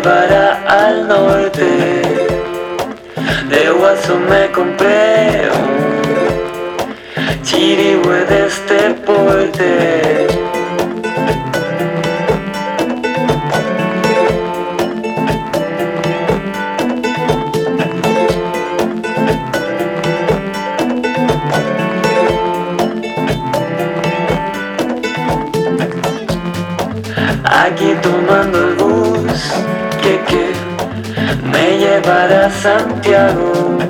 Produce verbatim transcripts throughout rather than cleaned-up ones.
llevará al norte. De Guaso me compré un chirigüe de este porte. Aquí tomando el bus que, que me llevará a Santiago.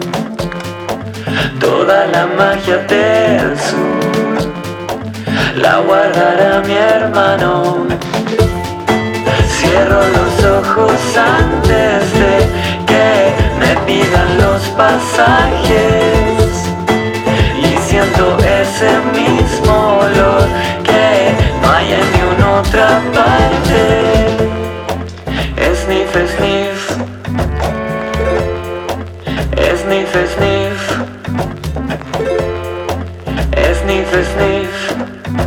Toda la magia del sur la guardará mi hermano. Cierro los ojos antes de que me pidan los pasajes y siento ese mismo olor que no hay en ni una otra parte. Sniff, sniff, sniff, sniff, sniff, sniff,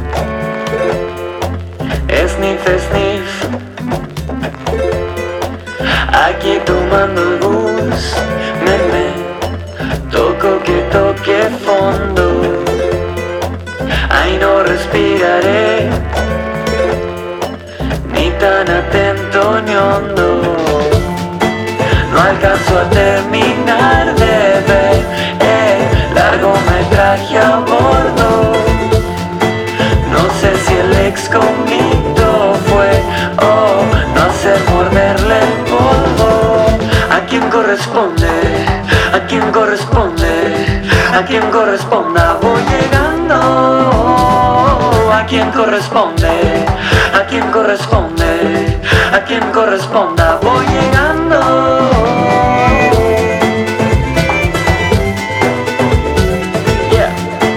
sniff, sniff. Aquí tomando el bus, me, me toco que toque fondo. Ahí no respiraré, ni tan atento ni hondo. No alcanzo a terminar de ver el largometraje a bordo. No sé si el ex convicto fue o no hacer morderle el polvo. ¿A quién corresponde? ¿A quién corresponde? ¿A quién corresponda? Voy llegando. ¿A quién corresponde? ¿A quién corresponde? ¿A quién corresponda? Voy llegando. Yeah.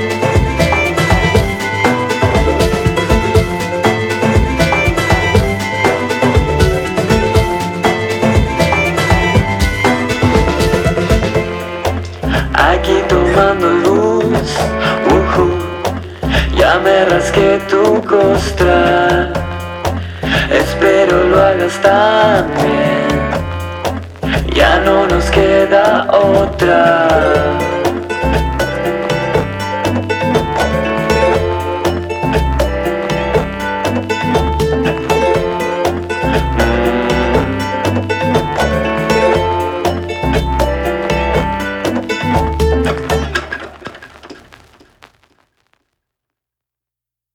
Aquí tomando luz, uh-huh. Ya me rasqué tu costra. Espero lo hagas también. Ya no nos queda otra.